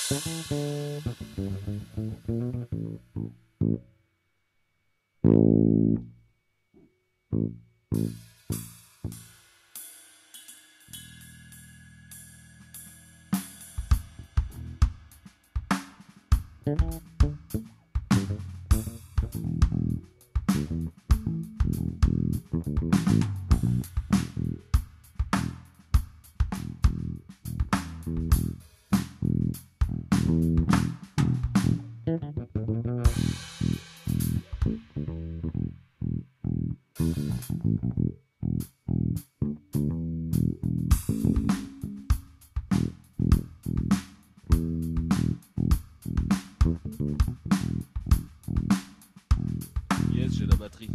Yes, j'ai la batterie.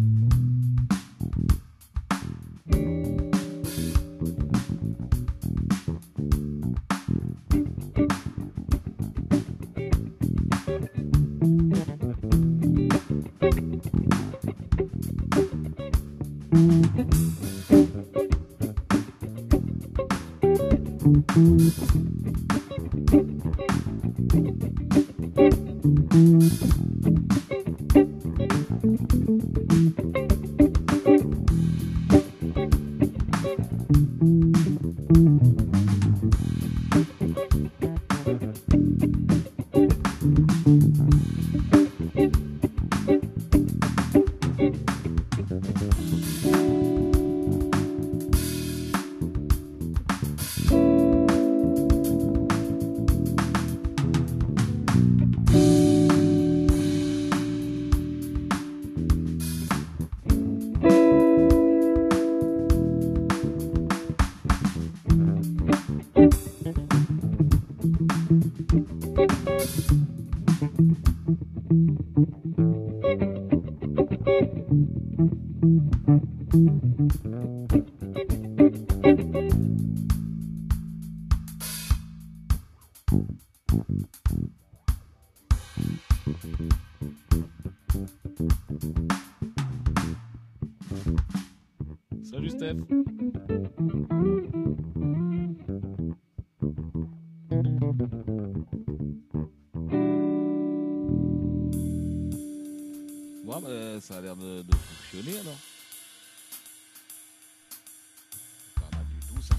Salut Steph. Bon, bah, ça a l'air de fonctionner alors. Pas mal du tout ça.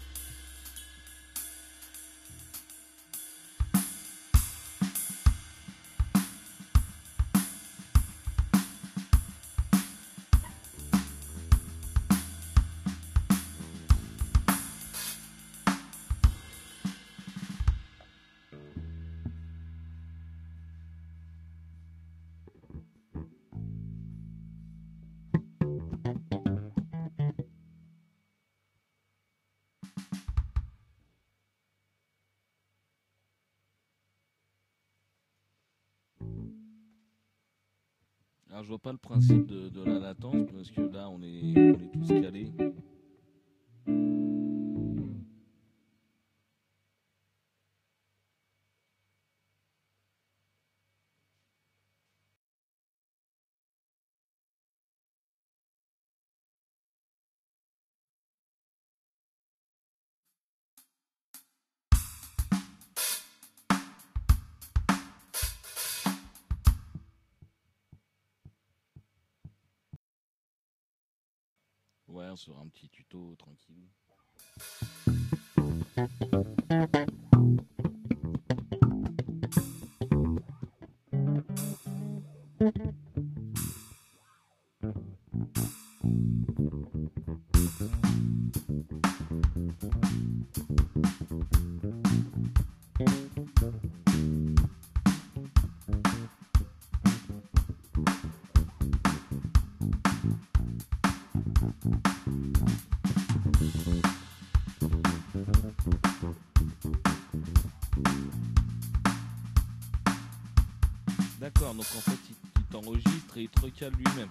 Alors je vois pas le principe de la latence parce que là on est tous calés. Ouais, on sera un petit tuto tranquille. D'accord, donc en fait il t'enregistre et il te recale lui-même.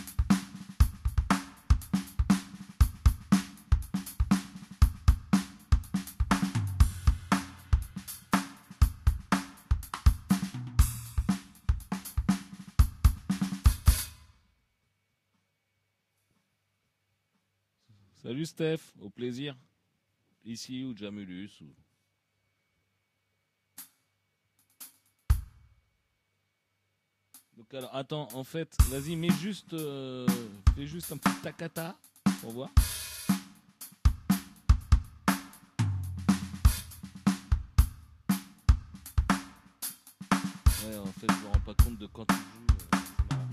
Salut Steph, au plaisir. Ici ou Jamulus ou... Donc alors attends, en fait, vas-y, fais juste un petit takata pour voir. Ouais, en fait, je me rends pas compte de quand tu joues. C'est marrant.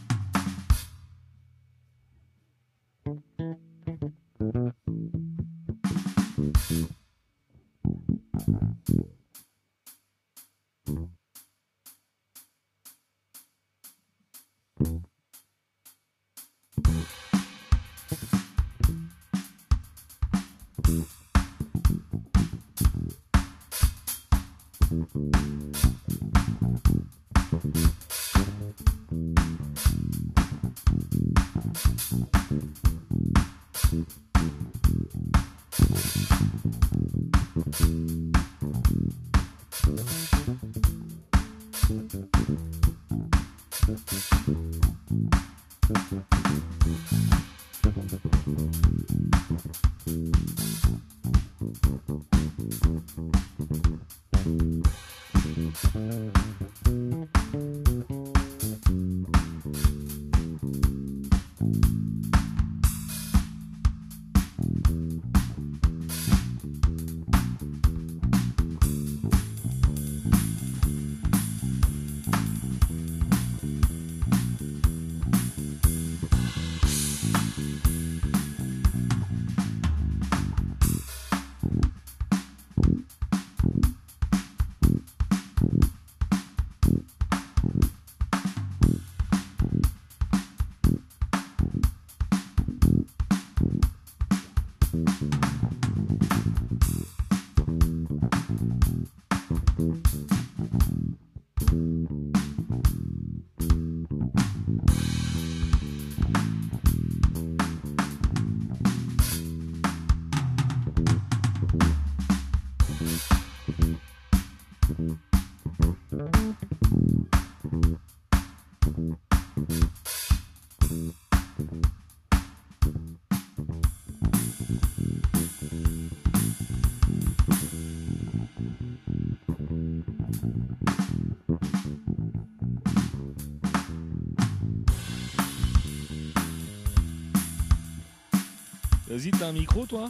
Vas-y, t'as un micro, toi?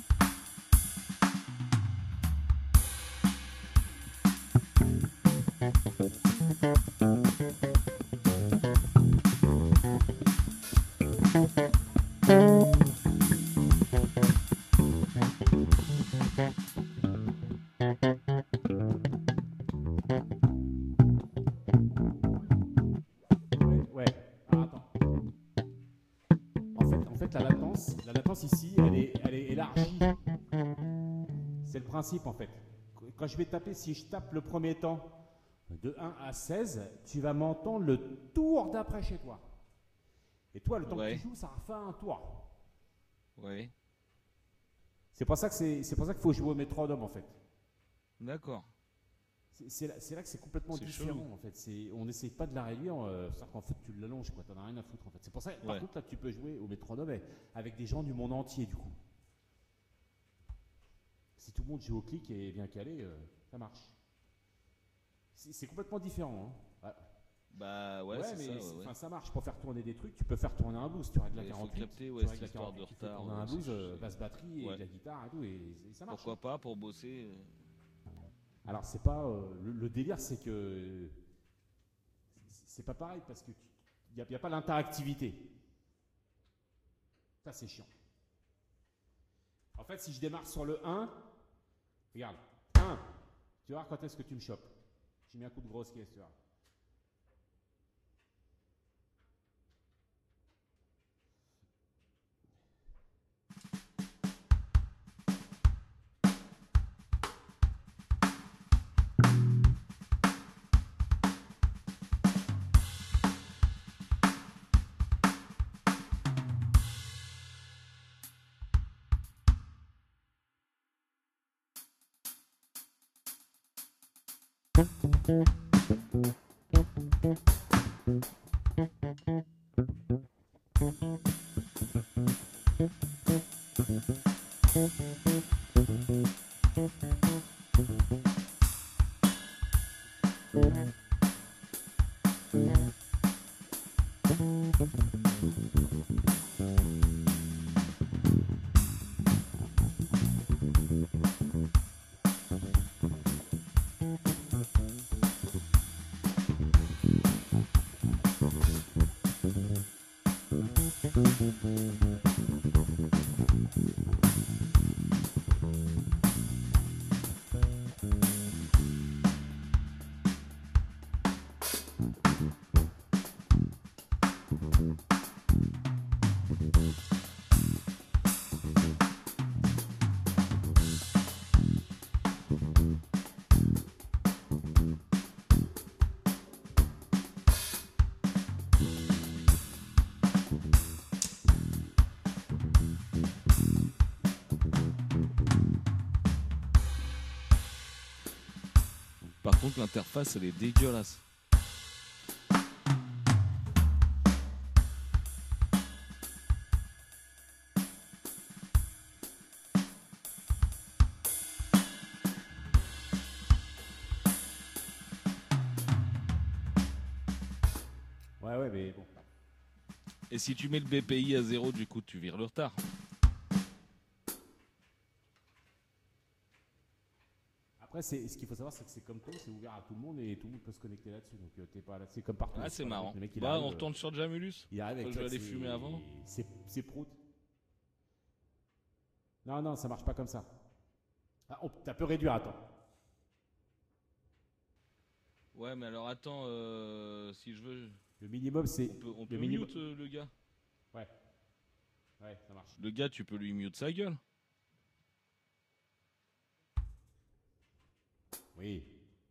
Ouais. Ah, attends. En fait, la latence ici, elle est élargie. C'est le principe en fait. Quand je vais taper, si je tape le premier temps de 1 à 16, tu vas m'entendre le tour d'après chez toi. Et toi, le temps que tu joues, ça refait un tour. Ouais. C'est pour ça qu'il faut jouer au métronome en fait. D'accord. C'est là que c'est complètement C'est différent chelou. en fait. On n'essaye pas de la réduire, c'est-à-dire qu'en fait tu l'allonges quoi, t'en as rien à foutre en fait. C'est pour ça, par contre là tu peux jouer au métronome avec des gens du monde entier du coup. Si tout le monde joue au clic et est bien calé, ça marche. C'est complètement différent. Hein. Ouais. Bah ouais, c'est mais ça. Ouais. ça marche pour faire tourner des trucs. Tu peux faire tourner un blues. Tu règles la Il faut 48, capter tu règles cette la histoire 48, de tu fais retard. tourner un blues, basse batterie et de la guitare et tout, et ça marche. Pourquoi pas pour bosser Alors c'est pas le délire, c'est que c'est pas pareil parce que il y a pas l'interactivité. Ça c'est chiant. En fait, si je démarre sur le 1, regarde, 1, tu vas voir quand est-ce que tu me chopes. J'ai mis un coup de grosse caisse, tu vois. Par contre, l'interface, elle est dégueulasse. Ouais, mais bon. Et si tu mets le BPI à 0, du coup, tu vires le retard. Après, ce qu'il faut savoir, c'est que c'est comme tout, c'est ouvert à tout le monde et tout le monde peut se connecter là-dessus. Donc, t'es pas là, c'est comme partout. Ah, c'est marrant. Le mec, Bah, arrive, on retourne sur Jamulus. il arrive avec Je vais aller fumer avant. C'est prout. Non, ça marche pas comme ça. Ah, t'as peu réduire, attends. Ouais, mais alors attends, si je veux. Le minimum, c'est. On peut le minimum. mute le gars. Ouais, ça marche. Le gars, tu peux lui mute sa gueule. Oui.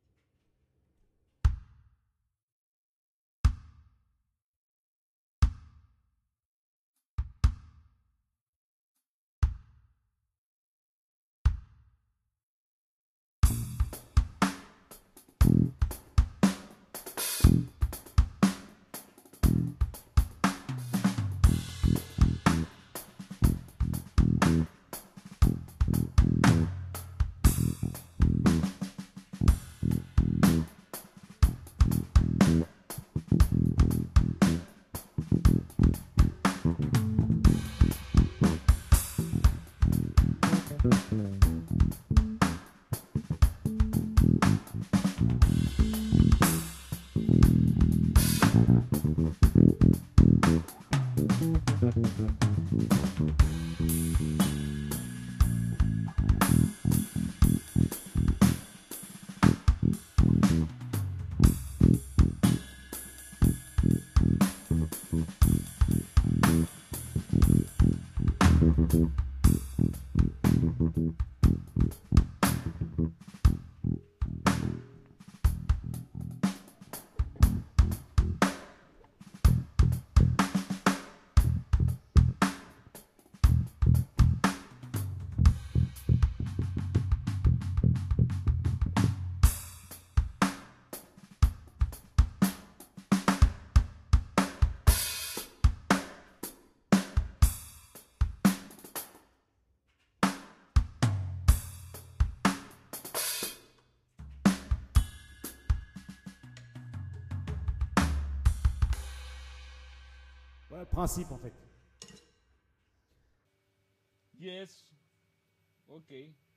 Ouais, principe en fait. Yes. Ok.